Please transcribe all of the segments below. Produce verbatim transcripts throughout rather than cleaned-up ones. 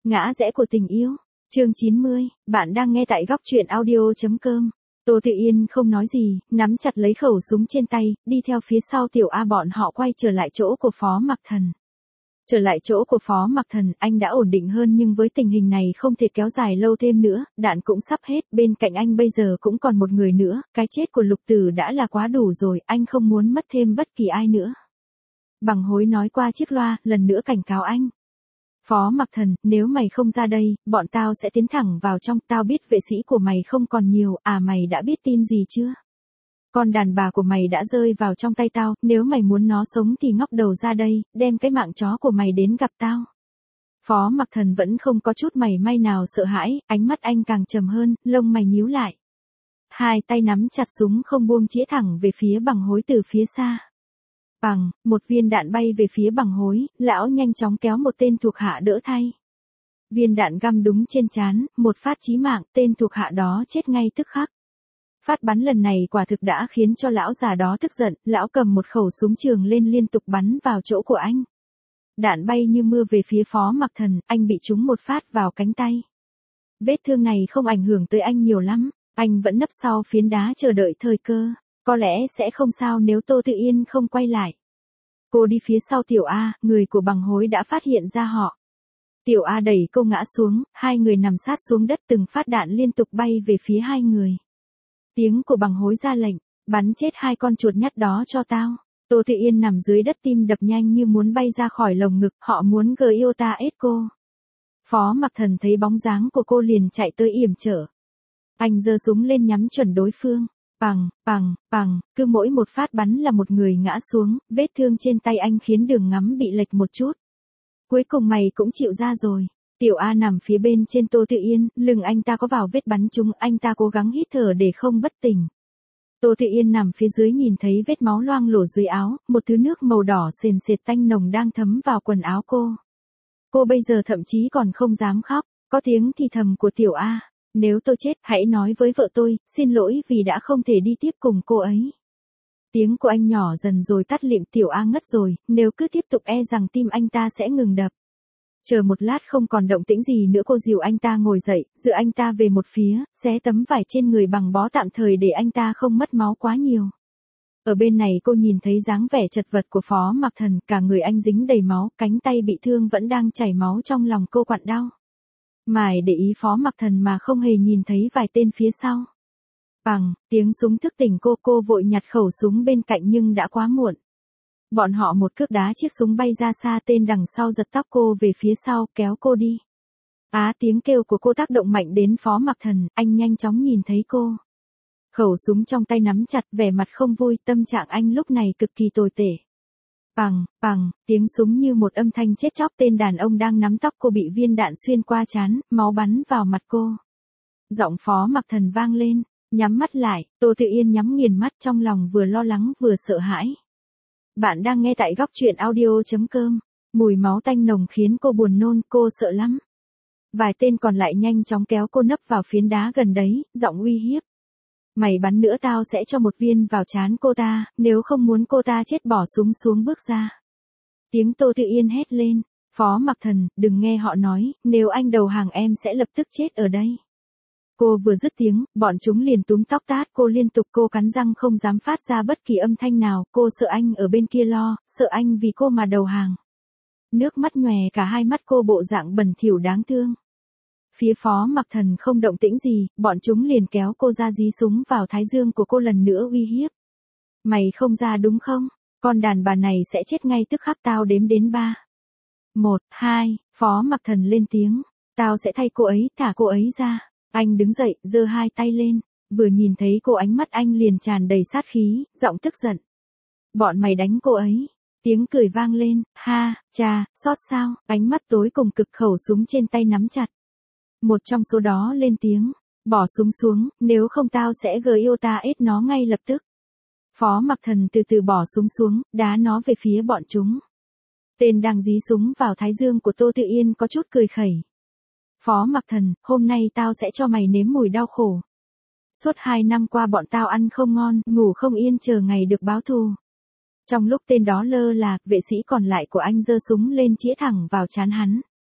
Ngã rẽ của tình yêu. Chương chín mươi, bạn đang nghe tại góc truyện audio.com. Tô Tự Yên không nói gì, nắm chặt lấy khẩu súng trên tay, đi theo phía sau Tiểu A bọn họ quay trở lại chỗ của Phó Mặc Thần. Trở lại chỗ của Phó Mặc Thần, anh đã ổn định hơn nhưng với tình hình này không thể kéo dài lâu thêm nữa, đạn cũng sắp hết, bên cạnh anh bây giờ cũng còn một người nữa, cái chết của Lục Tử đã là quá đủ rồi, anh không muốn mất thêm bất kỳ ai nữa. Bằng Hối nói qua chiếc loa, lần nữa cảnh cáo anh. Phó Mặc Thần, nếu mày không ra đây, bọn tao sẽ tiến thẳng vào trong, tao biết vệ sĩ của mày không còn nhiều, à mày đã biết tin gì chưa? Con đàn bà của mày đã rơi vào trong tay tao, nếu mày muốn nó sống thì ngóc đầu ra đây, đem cái mạng chó của mày đến gặp tao. Phó Mặc Thần vẫn không có chút mảy may nào sợ hãi, ánh mắt anh càng trầm hơn, lông mày nhíu lại. Hai tay nắm chặt súng không buông chĩa thẳng về phía Bằng Hối từ phía xa. Bằng, một viên đạn bay về phía Bằng Hối, lão nhanh chóng kéo một tên thuộc hạ đỡ thay. Viên đạn găm đúng trên trán, một phát chí mạng, tên thuộc hạ đó chết ngay tức khắc. Phát bắn lần này quả thực đã khiến cho lão già đó tức giận, lão cầm một khẩu súng trường lên liên tục bắn vào chỗ của anh. Đạn bay như mưa về phía Phó Mặc Thần, anh bị trúng một phát vào cánh tay. Vết thương này không ảnh hưởng tới anh nhiều lắm, anh vẫn nấp sau phiến đá chờ đợi thời cơ. Có lẽ sẽ không sao nếu Tô Tự Yên không quay lại. Cô đi phía sau Tiểu A, người của Bằng Hối đã phát hiện ra họ. Tiểu A đẩy cô ngã xuống, hai người nằm sát xuống đất, từng phát đạn liên tục bay về phía hai người. Tiếng của Bằng Hối ra lệnh, bắn chết hai con chuột nhắt đó cho tao. Tô Tự Yên nằm dưới đất, tim đập nhanh như muốn bay ra khỏi lồng ngực, họ muốn gờ yêu ta ết cô. Phó Mặc Thần thấy bóng dáng của cô liền chạy tới yểm trở. Anh giơ súng lên nhắm chuẩn đối phương. Bằng, bằng, bằng, cứ mỗi một phát bắn là một người ngã xuống, vết thương trên tay anh khiến đường ngắm bị lệch một chút. Cuối cùng mày cũng chịu ra rồi. Tiểu A nằm phía bên trên Tô Tự Yên, lưng anh ta có vào vết bắn trúng, anh ta cố gắng hít thở để không bất tỉnh. Tô Tự Yên nằm phía dưới nhìn thấy vết máu loang lổ dưới áo, một thứ nước màu đỏ sền sệt tanh nồng đang thấm vào quần áo cô. Cô bây giờ thậm chí còn không dám khóc, có tiếng thì thầm của Tiểu A. Nếu tôi chết, hãy nói với vợ tôi, xin lỗi vì đã không thể đi tiếp cùng cô ấy. Tiếng của anh nhỏ dần rồi tắt lịm. Tiểu A ngất rồi, nếu cứ tiếp tục e rằng tim anh ta sẽ ngừng đập. Chờ một lát không còn động tĩnh gì nữa, cô dìu anh ta ngồi dậy, dựa anh ta về một phía, xé tấm vải trên người bằng bó tạm thời để anh ta không mất máu quá nhiều. Ở bên này cô nhìn thấy dáng vẻ chật vật của Phó Mặc Thần, cả người anh dính đầy máu, cánh tay bị thương vẫn đang chảy máu, trong lòng cô quặn đau. Mải để ý Phó Mặc Thần mà không hề nhìn thấy vài tên phía sau. Bằng, tiếng súng thức tỉnh cô, cô vội nhặt khẩu súng bên cạnh nhưng đã quá muộn. Bọn họ một cước đá chiếc súng bay ra xa, tên đằng sau giật tóc cô về phía sau, kéo cô đi. Á, tiếng kêu của cô tác động mạnh đến Phó Mặc Thần, anh nhanh chóng nhìn thấy cô. Khẩu súng trong tay nắm chặt, vẻ mặt không vui, tâm trạng anh lúc này cực kỳ tồi tệ. Bằng, bằng, tiếng súng như một âm thanh chết chóc, tên đàn ông đang nắm tóc cô bị viên đạn xuyên qua trán, máu bắn vào mặt cô. Giọng Phó Mặc Thần vang lên, nhắm mắt lại, Tô Tự Yên nhắm nghiền mắt, trong lòng vừa lo lắng vừa sợ hãi. Bạn đang nghe tại góc truyện audio.com, mùi máu tanh nồng khiến cô buồn nôn, cô sợ lắm. Vài tên còn lại nhanh chóng kéo cô nấp vào phiến đá gần đấy, giọng uy hiếp. Mày bắn nữa tao sẽ cho một viên vào trán cô ta, nếu không muốn cô ta chết bỏ súng xuống bước ra. Tiếng Tô Tự Yên hét lên, Phó Mặc Thần, đừng nghe họ nói, nếu anh đầu hàng em sẽ lập tức chết ở đây. Cô vừa dứt tiếng, bọn chúng liền túm tóc tát cô liên tục, cô cắn răng không dám phát ra bất kỳ âm thanh nào, cô sợ anh ở bên kia lo, sợ anh vì cô mà đầu hàng. Nước mắt nhòe cả hai mắt cô, bộ dạng bẩn thỉu đáng thương. Phía Phó Mặc Thần không động tĩnh gì, bọn chúng liền kéo cô ra, dí súng vào thái dương của cô lần nữa uy hiếp. Mày không ra đúng không? Con đàn bà này sẽ chết ngay tức khắc, tao đếm đến ba. Một, hai, Phó Mặc Thần lên tiếng. Tao sẽ thay cô ấy, thả cô ấy ra. Anh đứng dậy, giơ hai tay lên. Vừa nhìn thấy cô ánh mắt anh liền tràn đầy sát khí, giọng tức giận. Bọn mày đánh cô ấy. Tiếng cười vang lên, ha, cha, xót sao, ánh mắt tối cùng cực, khẩu súng trên tay nắm chặt. Một trong số đó lên tiếng, bỏ súng xuống, nếu không tao sẽ gờ yêu ta ết nó ngay lập tức. Phó Mặc Thần từ từ bỏ súng xuống, đá nó về phía bọn chúng. Tên đang dí súng vào thái dương của Tô Tự Yên có chút cười khẩy. Phó Mặc Thần, hôm nay tao sẽ cho mày nếm mùi đau khổ. Suốt hai năm qua bọn tao ăn không ngon, ngủ không yên chờ ngày được báo thù. Trong lúc tên đó lơ là, vệ sĩ còn lại của anh giơ súng lên chĩa thẳng vào trán hắn.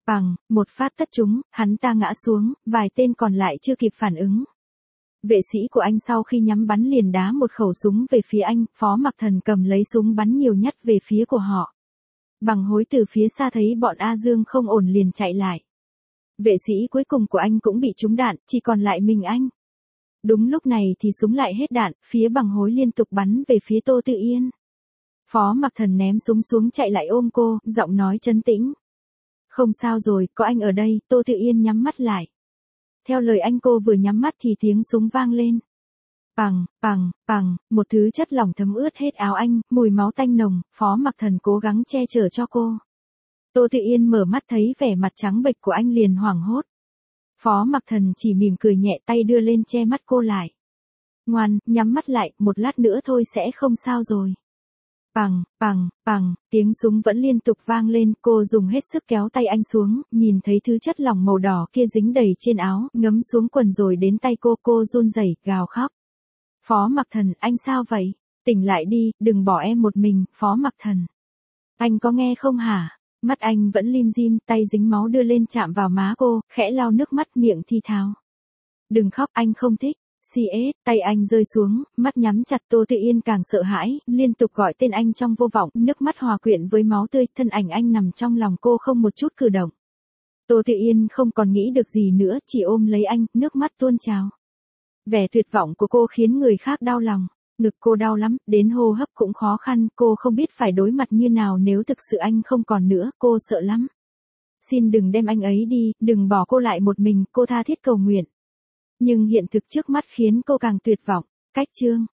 Bằng, một phát tất trúng, hắn ta ngã xuống, vài tên còn lại chưa kịp phản ứng. Vệ sĩ của anh sau khi nhắm bắn liền đá một khẩu súng về phía anh, Phó Mặc Thần cầm lấy súng bắn nhiều nhát về phía của họ. Bằng hối từ phía xa thấy bọn A Dương không ổn liền chạy lại. Vệ sĩ cuối cùng của anh cũng bị trúng đạn, chỉ còn lại mình anh. Đúng lúc này thì súng lại hết đạn, phía bằng hối liên tục bắn về phía Tô Tự Yên. Phó Mặc Thần ném súng xuống chạy lại ôm cô, giọng nói trấn tĩnh. Không sao rồi, có anh ở đây. Tô Tự Yên nhắm mắt lại. Theo lời anh cô vừa nhắm mắt thì tiếng súng vang lên. Bằng, bằng, bằng, một thứ chất lỏng thấm ướt hết áo anh, mùi máu tanh nồng, Phó Mặc Thần cố gắng che chở cho cô. Tô Tự Yên mở mắt thấy vẻ mặt trắng bệch của anh liền hoảng hốt. Phó Mặc Thần chỉ mỉm cười nhẹ tay đưa lên che mắt cô lại. Ngoan, nhắm mắt lại, một lát nữa thôi sẽ không sao rồi. Bằng, bằng, bằng, tiếng súng vẫn liên tục vang lên, cô dùng hết sức kéo tay anh xuống, nhìn thấy thứ chất lỏng màu đỏ kia dính đầy trên áo, ngấm xuống quần rồi đến tay cô, cô run rẩy, gào khóc. Phó Mặc Thần, anh sao vậy? Tỉnh lại đi, đừng bỏ em một mình, Phó Mặc Thần. Anh có nghe không hả? Mắt anh vẫn lim dim, tay dính máu đưa lên chạm vào má cô, khẽ lau nước mắt miệng thi thào. Đừng khóc, anh không thích. xê ét, tay anh rơi xuống, mắt nhắm chặt. Tô Tự Yên càng sợ hãi, liên tục gọi tên anh trong vô vọng, nước mắt hòa quyện với máu tươi, thân ảnh anh nằm trong lòng cô không một chút cử động. Tô Tự Yên không còn nghĩ được gì nữa, chỉ ôm lấy anh, nước mắt tuôn trào. Vẻ tuyệt vọng của cô khiến người khác đau lòng, ngực cô đau lắm, đến hô hấp cũng khó khăn, cô không biết phải đối mặt như nào nếu thực sự anh không còn nữa, cô sợ lắm. Xin đừng đem anh ấy đi, đừng bỏ cô lại một mình, cô tha thiết cầu nguyện. Nhưng hiện thực trước mắt khiến cô càng tuyệt vọng. Cách chương